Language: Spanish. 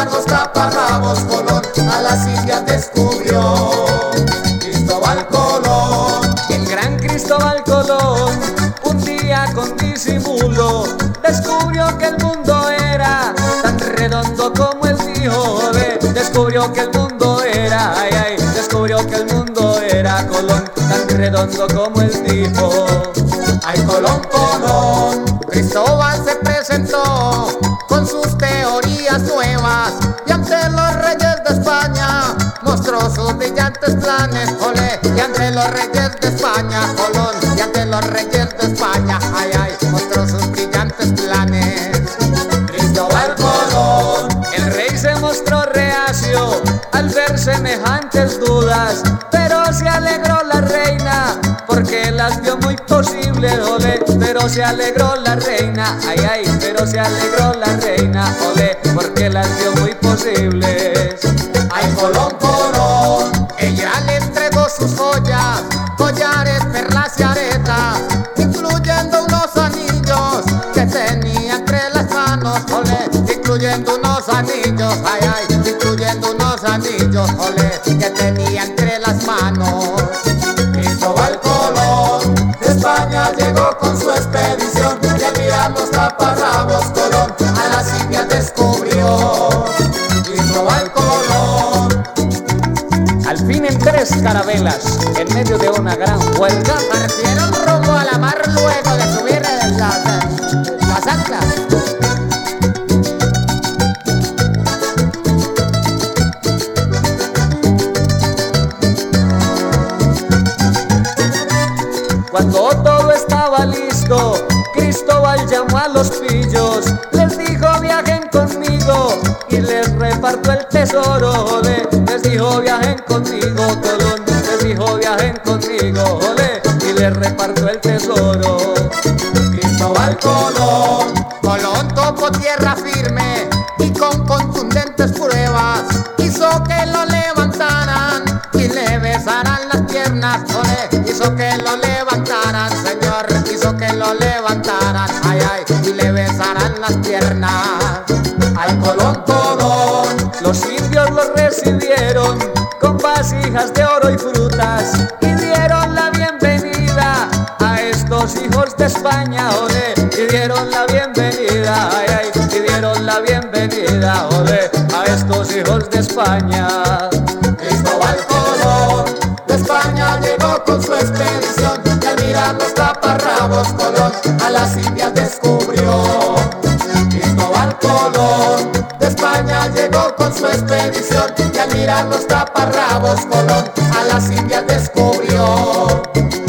mirar los taparrabos, Colón a las Indias descubrió. Cristóbal Colón, el gran Cristóbal Colón, un día con disimulo descubrió que el mundo era tan redondo como él dijo. Descubrió que el mundo era, descubrió que el mundo era, Colón, tan redondo como él dijo. Ay, Colón, Colón, Cristóbal se presentó con sus teorías nuevas y ante los reyes de España mostró sus brillantes planes, olé. Y ante los reyes de España, Colón, y ante los reyes de España, mostró sus brillantes planes. Cristóbal Colón, el rey se mostró reacio al ver semejantes dudas, pero se alegró la reina porque las vio muy posibles, olé. Pero se alegró la reina, pero se alegró la reina, olé, porque las vio muy posibles. Ay, Colón, Colón, ella le entregó sus joyas, collares, perlas y aretas, incluyendo unos anillos que tenía entre las manos, olé, incluyendo unos anillos, incluyendo unos anillos, olé, que tenía entre las manos. Cristóbal Colón de España llegó con su expedición y al mirar los taparrabos, Colón a las Indias descubrió. Cristóbal Colón, al fin en 3 carabelas, en medio de una gran huelga, partieron rumbo a la mar luego de subir las anclas. Cuando todo estaba listo, Cristóbal llamó a los pillos, les dijo viajen conmigo y les reparto el tesoro, olé. Les dijo viajen conmigo, Colón, les dijo viajen conmigo, olé, y les reparto el tesoro. Cristóbal Colón, Colón tocó tierra firme y con contundentes pruebas hizo que lo levantaran y le besaran las piernas, olé. Hizo que lo levantaran, señor, hizo que lo levantaran, y le besaran las piernas. Ay, Colón, Colón, los indios los recibieron con vasijas de oro y frutas y dieron la bienvenida a estos hijos de España, olé. Y dieron la bienvenida, y dieron la bienvenida, olé, a estos hijos de España. Cristóbal Colón de España llegó con su expedición y al mirar los taparrabos, Colón a las Indias descubrió. Cristóbal Colón de España llegó con su expedición y al mirar los taparrabos, Colón a las Indias descubrió.